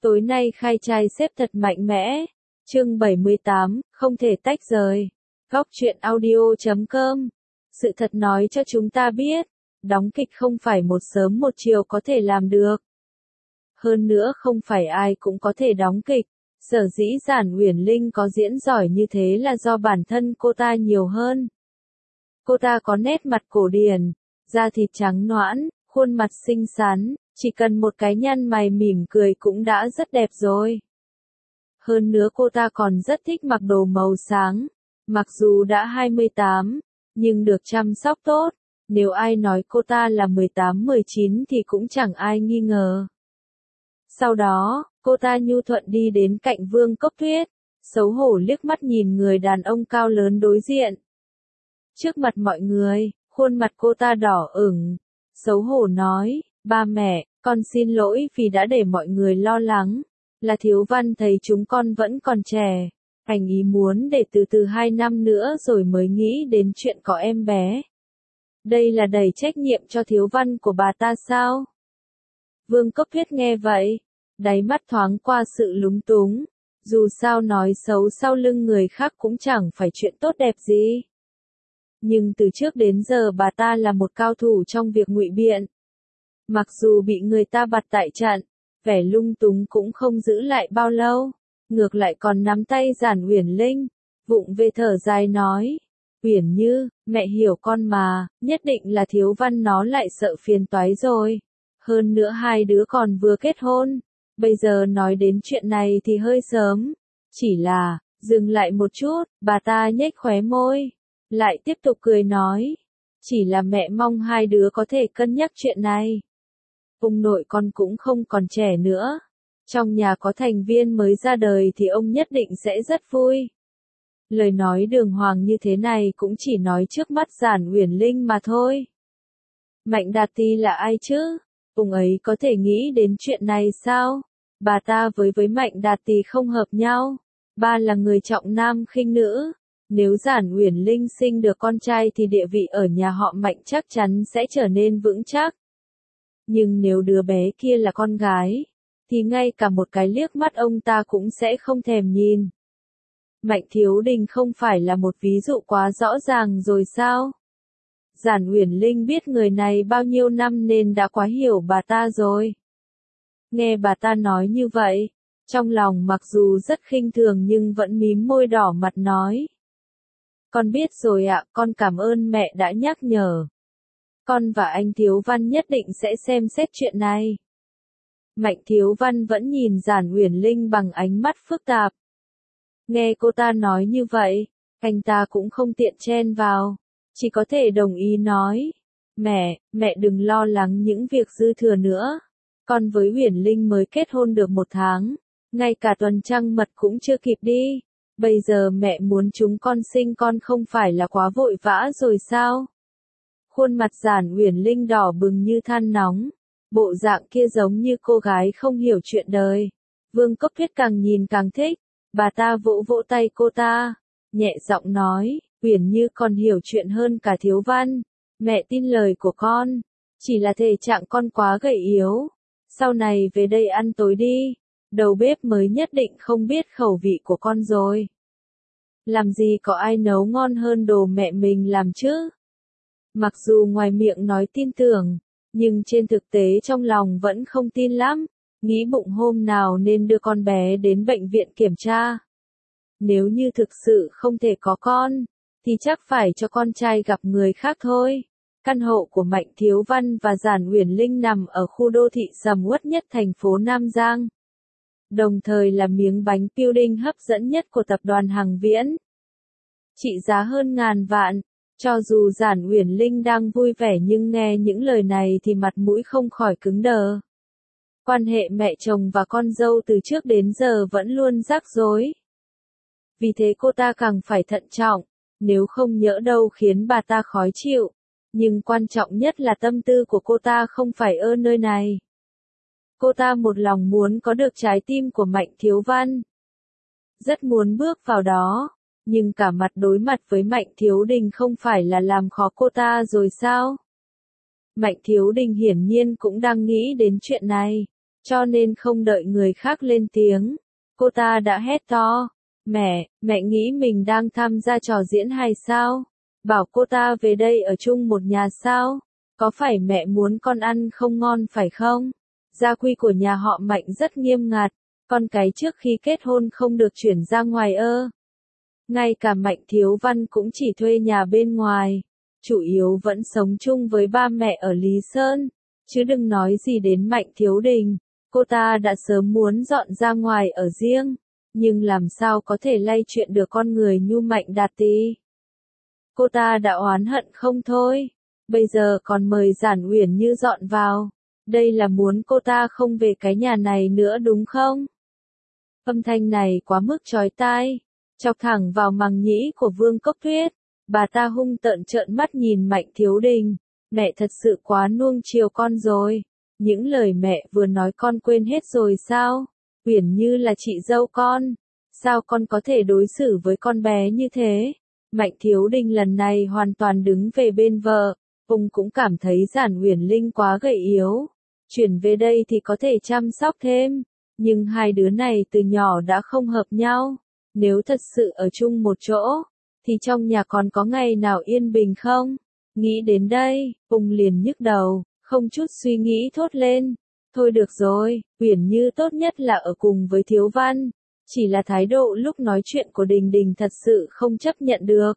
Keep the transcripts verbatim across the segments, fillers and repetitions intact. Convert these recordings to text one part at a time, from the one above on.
Tối nay khai trai xếp thật mạnh mẽ. Chương bảy mươi tám, không thể tách rời. Góc truyện audio chấm com. Sự thật nói cho chúng ta biết, đóng kịch không phải một sớm một chiều có thể làm được. Hơn nữa không phải ai cũng có thể đóng kịch. Sở dĩ Giản Uyển Linh có diễn giỏi như thế là do bản thân cô ta nhiều hơn. Cô ta có nét mặt cổ điển, da thịt trắng nõn, khuôn mặt xinh xắn, chỉ cần một cái nhăn mày mỉm cười cũng đã rất đẹp rồi. Hơn nữa cô ta còn rất thích mặc đồ màu sáng, mặc dù đã hai mươi tám, nhưng được chăm sóc tốt, nếu ai nói cô ta là mười tám mười chín thì cũng chẳng ai nghi ngờ. Sau đó, cô ta nhu thuận đi đến cạnh Vương Cốc Tuyết, xấu hổ liếc mắt nhìn người đàn ông cao lớn đối diện. Trước mặt mọi người, khuôn mặt cô ta đỏ ửng, xấu hổ nói, ba mẹ, con xin lỗi vì đã để mọi người lo lắng, là Thiếu Văn thấy chúng con vẫn còn trẻ, anh ý muốn để từ từ hai năm nữa rồi mới nghĩ đến chuyện có em bé. Đây là đẩy trách nhiệm cho Thiếu Văn của bà ta sao? Vương Cốc Tuyết nghe vậy, đáy mắt thoáng qua sự lúng túng, dù sao nói xấu sau lưng người khác cũng chẳng phải chuyện tốt đẹp gì. Nhưng từ trước đến giờ bà ta là một cao thủ trong việc ngụy biện. Mặc dù bị người ta bặt tại trận, vẻ lung túng cũng không giữ lại bao lâu, ngược lại còn nắm tay Giản Uyển Linh, vụng về thở dài nói, Uyển Như, mẹ hiểu con mà, nhất định là Thiếu Văn nó lại sợ phiền toái rồi. Hơn nữa hai đứa còn vừa kết hôn, bây giờ nói đến chuyện này thì hơi sớm. Chỉ là, dừng lại một chút, bà ta nhếch khóe môi, lại tiếp tục cười nói, chỉ là mẹ mong hai đứa có thể cân nhắc chuyện này. Ông nội con cũng không còn trẻ nữa, trong nhà có thành viên mới ra đời thì ông nhất định sẽ rất vui. Lời nói đường hoàng như thế này cũng chỉ nói trước mắt Giản Uyển Linh mà thôi. Mạnh Đạt Ti là ai chứ? Ông ấy có thể nghĩ đến chuyện này sao? Bà ta với với Mạnh Đạt Ti không hợp nhau. Ba là người trọng nam khinh nữ. Nếu Giản Uyển Linh sinh được con trai thì địa vị ở nhà họ Mạnh chắc chắn sẽ trở nên vững chắc. Nhưng nếu đứa bé kia là con gái, thì ngay cả một cái liếc mắt ông ta cũng sẽ không thèm nhìn. Mạnh Thiếu Đình không phải là một ví dụ quá rõ ràng rồi sao? Giản Uyển Linh biết người này bao nhiêu năm nên đã quá hiểu bà ta rồi. Nghe bà ta nói như vậy, trong lòng mặc dù rất khinh thường nhưng vẫn mím môi đỏ mặt nói. Con biết rồi ạ, con cảm ơn mẹ đã nhắc nhở. Con và anh Thiếu Văn nhất định sẽ xem xét chuyện này. Mạnh Thiếu Văn vẫn nhìn Giản Uyển Linh bằng ánh mắt phức tạp. Nghe cô ta nói như vậy, anh ta cũng không tiện chen vào, chỉ có thể đồng ý nói. Mẹ, mẹ đừng lo lắng những việc dư thừa nữa. Con với Uyển Linh mới kết hôn được một tháng, ngay cả tuần trăng mật cũng chưa kịp đi. Bây giờ mẹ muốn chúng con sinh con không phải là quá vội vã rồi sao? Khuôn mặt Giản Uyển Linh đỏ bừng như than nóng, bộ dạng kia giống như cô gái không hiểu chuyện đời. Vương Cốc Tuyết càng nhìn càng thích, bà ta vỗ vỗ tay cô ta, nhẹ giọng nói, Uyển Như còn hiểu chuyện hơn cả Thiếu Văn, mẹ tin lời của con, chỉ là thể trạng con quá gầy yếu, sau này về đây ăn tối đi, đầu bếp mới nhất định không biết khẩu vị của con rồi. Làm gì có ai nấu ngon hơn đồ mẹ mình làm chứ? Mặc dù ngoài miệng nói tin tưởng, nhưng trên thực tế trong lòng vẫn không tin lắm, nghĩ bụng hôm nào nên đưa con bé đến bệnh viện kiểm tra. Nếu như thực sự không thể có con, thì chắc phải cho con trai gặp người khác thôi. Căn hộ của Mạnh Thiếu Văn và Giản Uyển Linh nằm ở khu đô thị sầm uất nhất thành phố Nam Giang. Đồng thời là miếng bánh pudding hấp dẫn nhất của tập đoàn Hằng Viễn. Trị giá hơn ngàn vạn. Cho dù Giản Uyển Linh đang vui vẻ nhưng nghe những lời này thì mặt mũi không khỏi cứng đờ. Quan hệ mẹ chồng và con dâu từ trước đến giờ vẫn luôn rắc rối. Vì thế cô ta càng phải thận trọng, nếu không nhỡ đâu khiến bà ta khó chịu. Nhưng quan trọng nhất là tâm tư của cô ta không phải ở nơi này. Cô ta một lòng muốn có được trái tim của Mạnh Thiếu Văn. Rất muốn bước vào đó. Nhưng cả mặt đối mặt với Mạnh Thiếu Đình không phải là làm khó cô ta rồi sao? Mạnh Thiếu Đình hiển nhiên cũng đang nghĩ đến chuyện này. cho nên không đợi người khác lên tiếng. Cô ta đã hét to, mẹ, mẹ nghĩ mình đang tham gia trò diễn hay sao? Bảo cô ta về đây ở chung một nhà sao? Có phải mẹ muốn con ăn không ngon phải không? Gia quy của nhà họ Mạnh rất nghiêm ngặt, con cái trước khi kết hôn không được chuyển ra ngoài ơ. Ngay cả Mạnh Thiếu Văn cũng chỉ thuê nhà bên ngoài, chủ yếu vẫn sống chung với ba mẹ ở Lý Sơn, chứ đừng nói gì đến Mạnh Thiếu Đình, cô ta đã sớm muốn dọn ra ngoài ở riêng, nhưng làm sao có thể lay chuyện được con người như Mạnh Đạt Tì. Cô ta đã oán hận không thôi, bây giờ còn mời Giản Uyển Như dọn vào, đây là muốn cô ta không về cái nhà này nữa đúng không? Âm thanh này quá mức chói tai, chọc thẳng vào màng nhĩ của Vương Cốc Tuyết, bà ta hung tợn trợn mắt nhìn Mạnh Thiếu Đình, mẹ thật sự quá nuông chiều con rồi, những lời mẹ vừa nói con quên hết rồi sao? Uyển Như là chị dâu con, sao con có thể đối xử với con bé như thế? Mạnh Thiếu Đình lần này hoàn toàn đứng về bên vợ, ông cũng cảm thấy Giản Uyển Linh quá gầy yếu, chuyển về đây thì có thể chăm sóc thêm, nhưng hai đứa này từ nhỏ đã không hợp nhau, nếu thật sự ở chung một chỗ, thì trong nhà còn có ngày nào yên bình không? Nghĩ đến đây, ông liền nhức đầu, không chút suy nghĩ thốt lên, thôi được rồi, Uyển Như tốt nhất là ở cùng với Thiếu Văn. Chỉ là thái độ lúc nói chuyện của Đình Đình thật sự không chấp nhận được.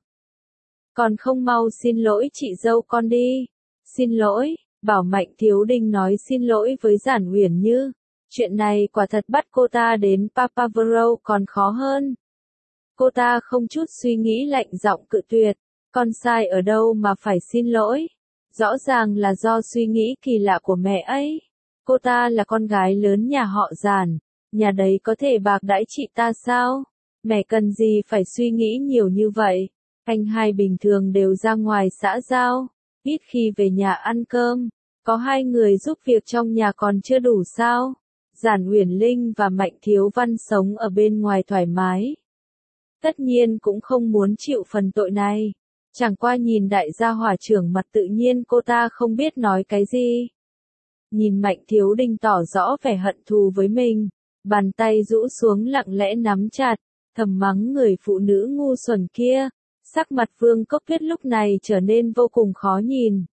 Còn không mau xin lỗi chị dâu con đi. Xin lỗi, bảo Mạnh Thiếu Đình nói xin lỗi với Giản Uyển Như. Chuyện này quả thật bắt cô ta đến Papavero còn khó hơn. Cô ta không chút suy nghĩ lạnh giọng cự tuyệt. Con sai ở đâu mà phải xin lỗi? Rõ ràng là do suy nghĩ kỳ lạ của mẹ ấy. Cô ta là con gái lớn nhà họ Giản. Nhà đấy có thể bạc đãi chị ta sao? Mẹ cần gì phải suy nghĩ nhiều như vậy? Anh hai bình thường đều ra ngoài xã giao, ít khi về nhà ăn cơm. Có hai người giúp việc trong nhà còn chưa đủ sao? Giản Uyển Linh và Mạnh Thiếu Văn sống ở bên ngoài thoải mái. Tất nhiên cũng không muốn chịu phần tội này. Chẳng qua nhìn đại gia hỏa trưởng mặt tự nhiên cô ta không biết nói cái gì. Nhìn Mạnh Thiếu Đình tỏ rõ vẻ hận thù với mình. Bàn tay rũ xuống lặng lẽ nắm chặt, thầm mắng người phụ nữ ngu xuẩn kia. Sắc mặt Vương Cốc Tuyết lúc này trở nên vô cùng khó nhìn.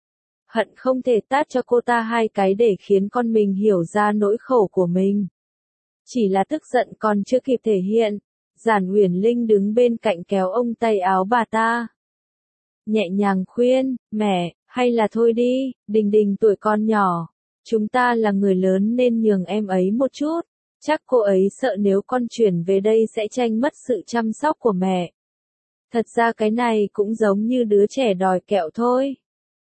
Hận không thể tát cho cô ta hai cái để khiến con mình hiểu ra nỗi khổ của mình. Chỉ là tức giận còn chưa kịp thể hiện, Giản Uyển Linh đứng bên cạnh kéo ông tay áo bà ta. Nhẹ nhàng khuyên, mẹ, hay là thôi đi, Đình Đình tuổi con nhỏ. Chúng ta là người lớn nên nhường em ấy một chút. Chắc cô ấy sợ nếu con chuyển về đây sẽ tranh mất sự chăm sóc của mẹ. Thật ra cái này cũng giống như đứa trẻ đòi kẹo thôi.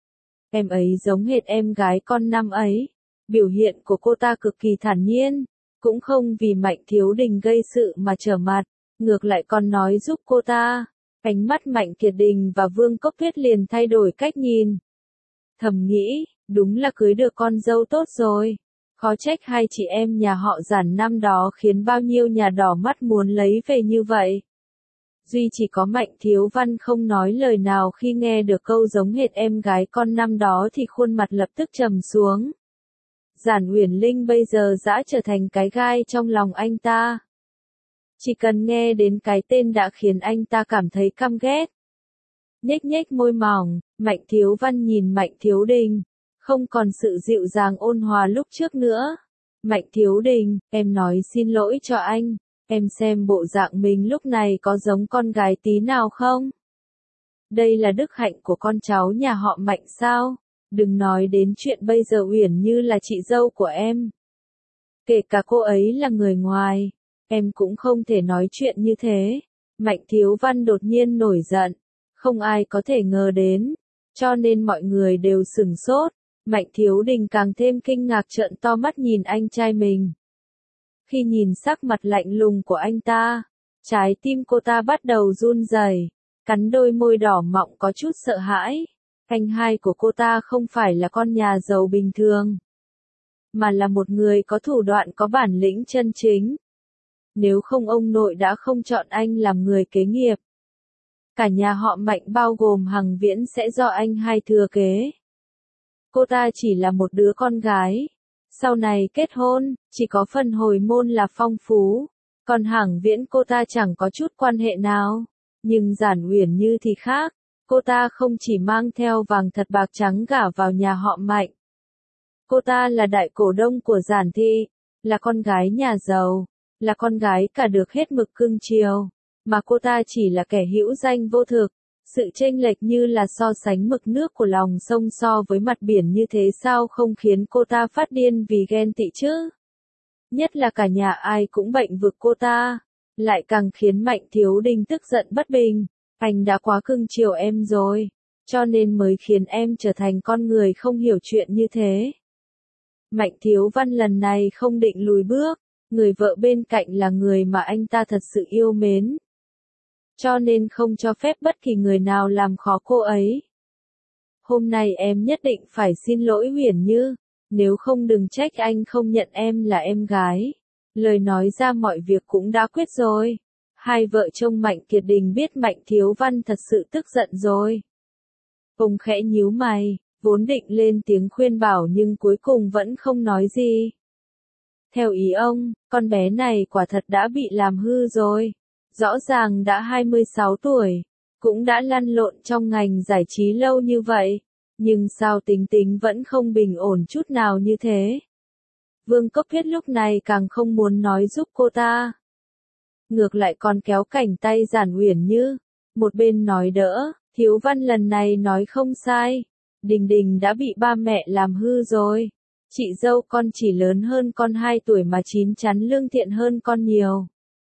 Em ấy giống hệt em gái con năm ấy. Biểu hiện của cô ta cực kỳ thản nhiên. Cũng không vì Mạnh Thiếu Đình gây sự mà trở mặt. Ngược lại còn nói giúp cô ta. Ánh mắt Mạnh Kiệt Đình và Vương Cốc Tuyết liền thay đổi cách nhìn. Thầm nghĩ, đúng là cưới được con dâu tốt rồi. Khó trách hai chị em nhà họ Giản năm đó khiến bao nhiêu nhà đỏ mắt muốn lấy về như vậy. Duy chỉ có Mạnh Thiếu Văn không nói lời nào khi nghe được câu giống hệt em gái con năm đó thì khuôn mặt lập tức trầm xuống. Giản Uyển Linh bây giờ đã trở thành cái gai trong lòng anh ta. Chỉ cần nghe đến cái tên đã khiến anh ta cảm thấy căm ghét. Nhếch nhếch môi mỏng, Mạnh Thiếu Văn nhìn Mạnh Thiếu Đình. Không còn sự dịu dàng ôn hòa lúc trước nữa. Mạnh Thiếu Đình, em nói xin lỗi cho anh. Em xem bộ dạng mình lúc này có giống con gái tí nào không? Đây là đức hạnh của con cháu nhà họ Mạnh sao? Đừng nói đến chuyện bây giờ Uyển Như là chị dâu của em. Kể cả cô ấy là người ngoài, em cũng không thể nói chuyện như thế. Mạnh Thiếu Văn đột nhiên nổi giận. Không ai có thể ngờ đến. Cho nên mọi người đều sửng sốt. Mạnh Thiếu Đình càng thêm kinh ngạc trợn to mắt nhìn anh trai mình. Khi nhìn sắc mặt lạnh lùng của anh ta, trái tim cô ta bắt đầu run rẩy, cắn đôi môi đỏ mọng có chút sợ hãi. Anh hai của cô ta không phải là con nhà giàu bình thường, mà là một người có thủ đoạn có bản lĩnh chân chính. Nếu không ông nội đã không chọn anh làm người kế nghiệp. Cả nhà họ Mạnh bao gồm Hằng Viễn sẽ do anh hai thừa kế. Cô ta chỉ là một đứa con gái, Sau này kết hôn, chỉ có phần hồi môn là phong phú. Còn Hằng Viễn cô ta chẳng có chút quan hệ nào. Nhưng Giản Uyển Như thì khác. Cô ta không chỉ mang theo vàng thật bạc trắng gả vào nhà họ Mạnh. Cô ta là đại cổ đông của Giản thị, là con gái nhà giàu, là con gái cả được hết mực cưng chiều. Mà cô ta chỉ là kẻ hữu danh vô thực. Sự chênh lệch như là so sánh mực nước của lòng sông so với mặt biển như thế sao không khiến cô ta phát điên vì ghen tị chứ? Nhất là cả nhà ai cũng bệnh vực cô ta, lại càng khiến Mạnh Thiếu Đình tức giận bất bình. Anh đã quá cưng chiều em rồi, cho nên mới khiến em trở thành con người không hiểu chuyện như thế. Mạnh Thiếu Văn lần này không định lùi bước, người vợ bên cạnh là người mà anh ta thật sự yêu mến. Cho nên không cho phép bất kỳ người nào làm khó cô ấy. Hôm nay em nhất định phải xin lỗi Uyển Như, nếu không đừng trách anh không nhận em là em gái. Lời nói ra mọi việc cũng đã quyết rồi. Hai vợ chồng Mạnh Kiệt Đình biết Mạnh Thiếu Văn thật sự tức giận rồi. Ông khẽ nhíu mày, vốn định lên tiếng khuyên bảo nhưng cuối cùng vẫn không nói gì. Theo ý ông, con bé này quả thật đã bị làm hư rồi. Rõ ràng đã hai mươi sáu tuổi, cũng đã lăn lộn trong ngành giải trí lâu như vậy, nhưng sao tính tính vẫn không bình ổn chút nào như thế. Vương Cốc Thiết lúc này càng không muốn nói giúp cô ta. Ngược lại còn kéo cảnh tay Giản Uyển Như, một bên nói đỡ, Thiếu Văn lần này nói không sai. Đình Đình đã bị ba mẹ làm hư rồi. Chị dâu con chỉ lớn hơn con hai tuổi mà chín chắn lương thiện hơn con nhiều.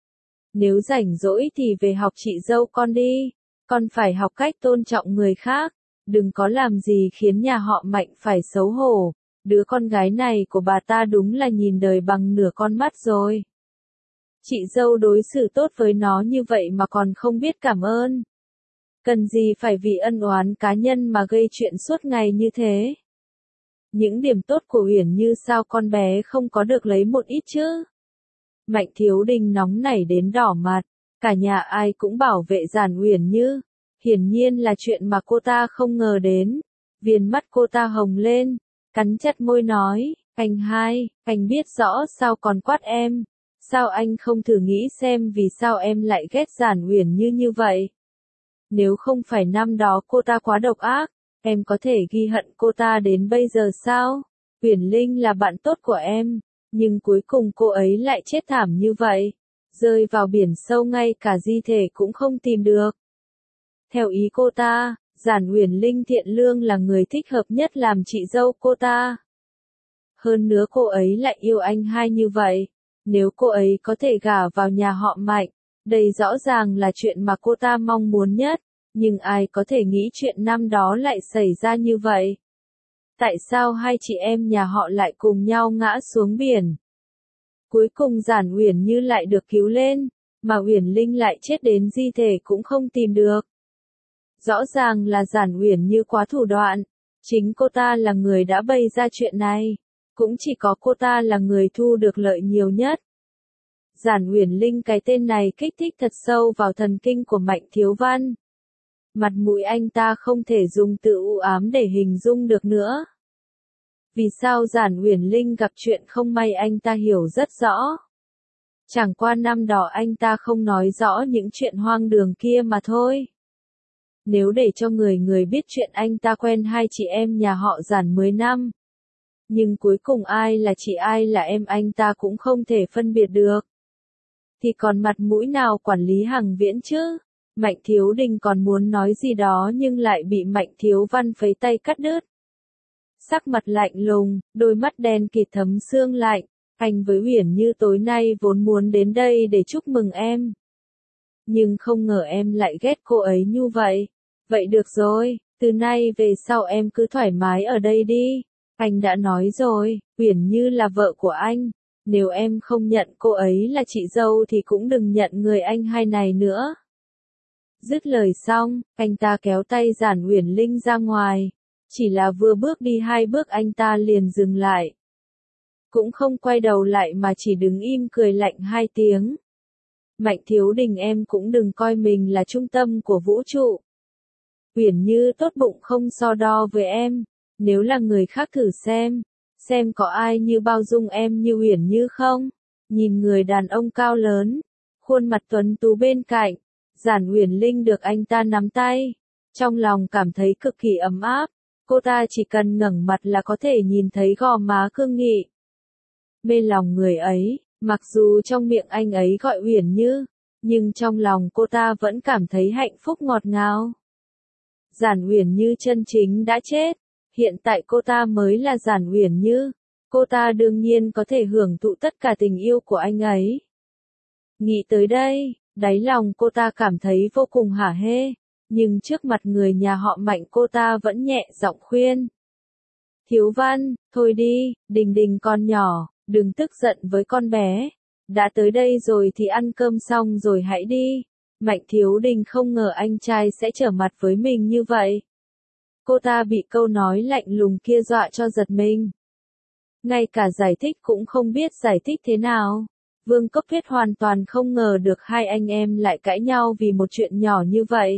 Nếu rảnh rỗi thì về học chị dâu con đi, con phải học cách tôn trọng người khác, đừng có làm gì khiến nhà họ Mạnh phải xấu hổ, đứa con gái này của bà ta đúng là nhìn đời bằng nửa con mắt rồi. Chị dâu đối xử tốt với nó như vậy mà còn không biết cảm ơn. Cần gì phải vì ân oán cá nhân mà gây chuyện suốt ngày như thế. Những điểm tốt của Uyển Như sao con bé không có được lấy một ít chứ? Mạnh Thiếu Đình nóng nảy đến đỏ mặt, cả nhà ai cũng bảo vệ Giản Uyển Như, hiển nhiên là chuyện mà cô ta không ngờ đến. Viền mắt cô ta hồng lên, cắn chặt môi nói, anh hai, anh biết rõ sao còn quát em, sao anh không thử nghĩ xem vì sao em lại ghét Giản Uyển Như như vậy. Nếu không phải năm đó cô ta quá độc ác, em có thể ghi hận cô ta đến bây giờ sao? Uyển Linh là bạn tốt của em. Nhưng cuối cùng cô ấy lại chết thảm như vậy, rơi vào biển sâu ngay cả di thể cũng không tìm được. Theo ý cô ta, Giản Uyển Linh thiện lương là người thích hợp nhất làm chị dâu cô ta. Hơn nữa cô ấy lại yêu anh hai như vậy, nếu cô ấy có thể gả vào nhà họ Mạnh, đây rõ ràng là chuyện mà cô ta mong muốn nhất, nhưng ai có thể nghĩ chuyện năm đó lại xảy ra như vậy. Tại sao hai chị em nhà họ lại cùng nhau ngã xuống biển? Cuối cùng Giản Uyển Như lại được cứu lên, mà Uyển Linh lại chết đến di thể cũng không tìm được. Rõ ràng là Giản Uyển Như quá thủ đoạn, chính cô ta là người đã bày ra chuyện này, cũng chỉ có cô ta là người thu được lợi nhiều nhất. Giản Uyển Linh cái tên này kích thích thật sâu vào thần kinh của Mạnh Thiếu Văn. Mặt mũi anh ta không thể dùng từ u ám để hình dung được nữa. Vì sao Giản Uyển Linh gặp chuyện không may anh ta hiểu rất rõ. Chẳng qua năm đó anh ta không nói rõ những chuyện hoang đường kia mà thôi. Nếu để cho người người biết chuyện anh ta quen hai chị em nhà họ Giản mười năm. Nhưng cuối cùng ai là chị ai là em anh ta cũng không thể phân biệt được. Thì còn mặt mũi nào quản lý Hằng Viễn chứ? Mạnh Thiếu Đình còn muốn nói gì đó nhưng lại bị Mạnh Thiếu Văn phẩy tay cắt đứt. Sắc mặt lạnh lùng, đôi mắt đen kịt thấm sương lạnh, anh với Uyển Như tối nay vốn muốn đến đây để chúc mừng em. Nhưng không ngờ em lại ghét cô ấy như vậy. Vậy được rồi, từ nay về sau em cứ thoải mái ở đây đi. Anh đã nói rồi, Uyển Như là vợ của anh. Nếu em không nhận cô ấy là chị dâu thì cũng đừng nhận người anh hai này nữa. Dứt lời xong, anh ta kéo tay Giản Uyển Linh ra ngoài. Chỉ là vừa bước đi hai bước anh ta liền dừng lại. Cũng không quay đầu lại mà chỉ đứng im cười lạnh hai tiếng. Mạnh Thiếu Đình em cũng đừng coi mình là trung tâm của vũ trụ. Uyển Như tốt bụng không so đo với em. Nếu là người khác thử xem. xem có ai như bao dung em như Uyển Như không? Nhìn người đàn ông cao lớn, khuôn mặt tuấn tú bên cạnh, Giản Uyển Linh được anh ta nắm tay, trong lòng cảm thấy cực kỳ ấm áp, cô ta chỉ cần ngẩng mặt là có thể nhìn thấy gò má cương nghị. Mê lòng người ấy, mặc dù trong miệng anh ấy gọi Uyển Như, nhưng trong lòng cô ta vẫn cảm thấy hạnh phúc ngọt ngào. Giản Uyển Như chân chính đã chết, hiện tại cô ta mới là Giản Uyển Như, cô ta đương nhiên có thể hưởng thụ tất cả tình yêu của anh ấy. Nghĩ tới đây, đáy lòng cô ta cảm thấy vô cùng hả hê, nhưng trước mặt người nhà họ Mạnh cô ta vẫn nhẹ giọng khuyên. Thiếu Văn, thôi đi, Đình Đình con nhỏ, đừng tức giận với con bé, đã tới đây rồi thì ăn cơm xong rồi hãy đi. Mạnh Thiếu Đình không ngờ anh trai sẽ trở mặt với mình như vậy. Cô ta bị câu nói lạnh lùng kia dọa cho giật mình. Ngay cả giải thích cũng không biết giải thích thế nào. Vương Cốc Tuyết hoàn toàn không ngờ được hai anh em lại cãi nhau vì một chuyện nhỏ như vậy.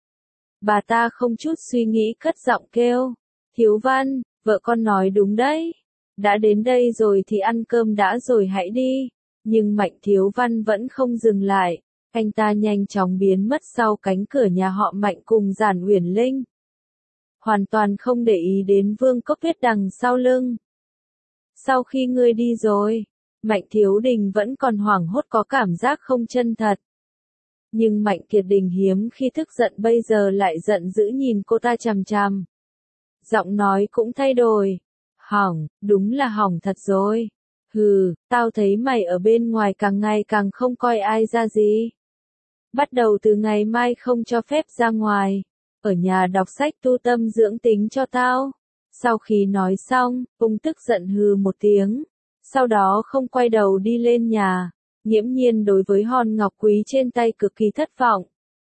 Bà ta không chút suy nghĩ cất giọng kêu. Thiếu Văn, vợ con nói đúng đấy. Đã đến đây rồi thì ăn cơm đã rồi hãy đi. Nhưng Mạnh Thiếu Văn vẫn không dừng lại. Anh ta nhanh chóng biến mất sau cánh cửa nhà họ Mạnh cùng Giản Uyển Linh. Hoàn toàn không để ý đến Vương Cốc Tuyết đằng sau lưng. Sau khi ngươi đi rồi, Mạnh Thiếu Đình vẫn còn hoảng hốt có cảm giác không chân thật. Nhưng Mạnh Kiệt Đình hiếm khi tức giận bây giờ lại giận dữ nhìn cô ta chằm chằm. Giọng nói cũng thay đổi. Hỏng, đúng là hỏng thật rồi. Hừ, tao thấy mày ở bên ngoài càng ngày càng không coi ai ra gì. Bắt đầu từ ngày mai không cho phép ra ngoài. Ở nhà đọc sách tu tâm dưỡng tính cho tao. Sau khi nói xong, ông tức giận hừ một tiếng. Sau đó không quay đầu đi lên nhà. Nghiễm nhiên đối với hòn ngọc quý trên tay cực kỳ thất vọng.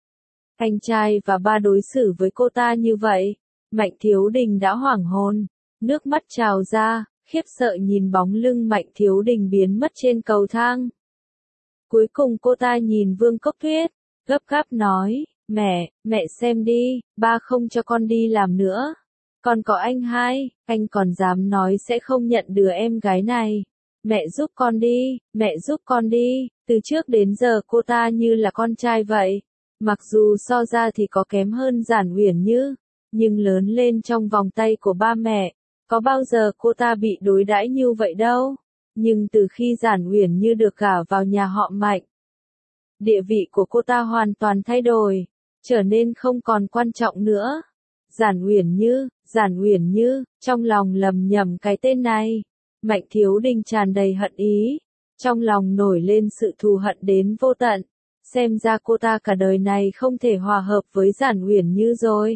Anh trai và ba đối xử với cô ta như vậy. Mạnh Thiếu Đình đã hoảng hồn. Nước mắt trào ra, khiếp sợ nhìn bóng lưng Mạnh Thiếu Đình biến mất trên cầu thang. Cuối cùng cô ta nhìn Vương Cốc Tuyết, gấp gáp nói, mẹ, mẹ xem đi, ba không cho con đi làm nữa. Còn có anh hai, anh còn dám nói sẽ không nhận đứa em gái này. Mẹ giúp con đi, mẹ giúp con đi, từ trước đến giờ cô ta như là con trai vậy. Mặc dù so ra thì có kém hơn Giản Uyển Như, nhưng lớn lên trong vòng tay của ba mẹ, có bao giờ cô ta bị đối đãi như vậy đâu. Nhưng từ khi Giản Uyển Như được gả vào nhà họ Mạnh, địa vị của cô ta hoàn toàn thay đổi, trở nên không còn quan trọng nữa. Giản Uyển Như, Giản Uyển Như, trong lòng lầm nhầm cái tên này. Mạnh Thiếu Đình tràn đầy hận ý, trong lòng nổi lên sự thù hận đến vô tận, xem ra cô ta cả đời này không thể hòa hợp với Giản Uyển Như rồi.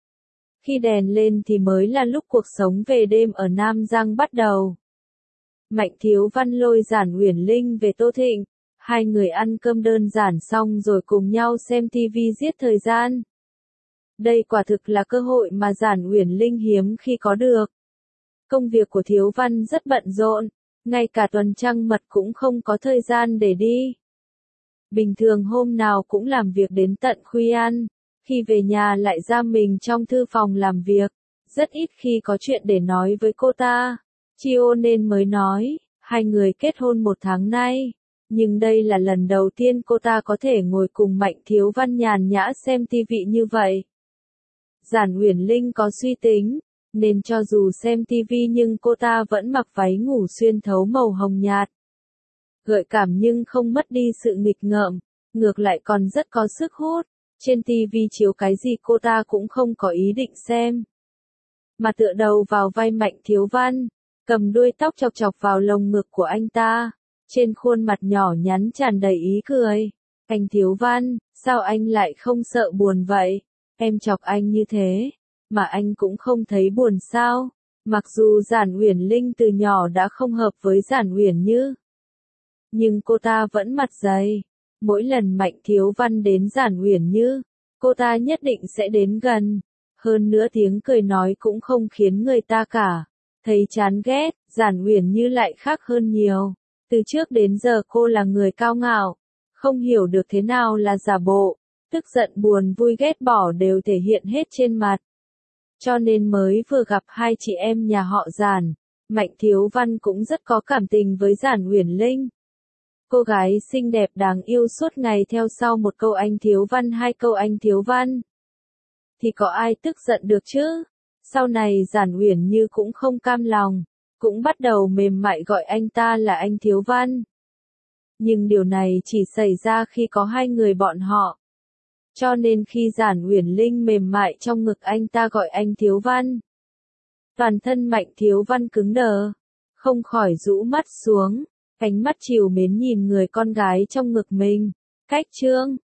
Khi đèn lên thì mới là lúc cuộc sống về đêm ở Nam Giang bắt đầu. Mạnh Thiếu Văn lôi Giản Uyển Linh về Tô Thịnh, hai người ăn cơm đơn giản xong rồi cùng nhau xem tivi giết thời gian. Đây quả thực là cơ hội mà Giản Uyển Linh hiếm khi có được. Công việc của Thiếu Văn rất bận rộn, ngay cả tuần trăng mật cũng không có thời gian để đi. Bình thường hôm nào cũng làm việc đến tận khuya, khi về nhà lại giam mình trong thư phòng làm việc, rất ít khi có chuyện để nói với cô ta. Chiêu nên mới nói, hai người kết hôn một tháng nay, nhưng đây là lần đầu tiên cô ta có thể ngồi cùng Mạnh Thiếu Văn nhàn nhã xem tivi như vậy. Giản Uyển Linh có suy tính, nên cho dù xem tivi nhưng cô ta vẫn mặc váy ngủ xuyên thấu màu hồng nhạt. Gợi cảm nhưng không mất đi sự nghịch ngợm, ngược lại còn rất có sức hút. Trên tivi chiếu cái gì cô ta cũng không có ý định xem. Mà tựa đầu vào vai Mạnh Thiếu Văn, cầm đuôi tóc chọc chọc vào lồng ngực của anh ta. Trên khuôn mặt nhỏ nhắn tràn đầy ý cười. Anh Thiếu Văn, sao anh lại không sợ buồn vậy? Em chọc anh như thế, mà anh cũng không thấy buồn sao? Mặc dù Giản Uyển Linh từ nhỏ đã không hợp với Giản Uyển Như, nhưng cô ta vẫn mặt dày. Mỗi lần Mạnh Thiếu Văn đến Giản Uyển Như, cô ta nhất định sẽ đến gần. Hơn nữa tiếng cười nói cũng không khiến người ta cả thấy chán ghét. Giản Uyển Như lại khác hơn nhiều. Từ trước đến giờ cô là người cao ngạo, không hiểu được thế nào là giả bộ. Tức giận buồn vui ghét bỏ đều thể hiện hết trên mặt. Cho nên mới vừa gặp hai chị em nhà họ Giản, Mạnh Thiếu Văn cũng rất có cảm tình với Giản Uyển Linh. Cô gái xinh đẹp đáng yêu suốt ngày theo sau một câu anh Thiếu Văn hai câu anh Thiếu Văn. Thì có ai tức giận được chứ? Sau này Giản Uyển Như cũng không cam lòng, cũng bắt đầu mềm mại gọi anh ta là anh Thiếu Văn. Nhưng điều này chỉ xảy ra khi có hai người bọn họ. Cho nên khi Giản Uyển Linh mềm mại trong ngực anh ta gọi anh Thiếu Văn, toàn thân Mạnh Thiếu Văn cứng đờ, không khỏi rũ mắt xuống, ánh mắt trìu mến nhìn người con gái trong ngực mình. Cách chương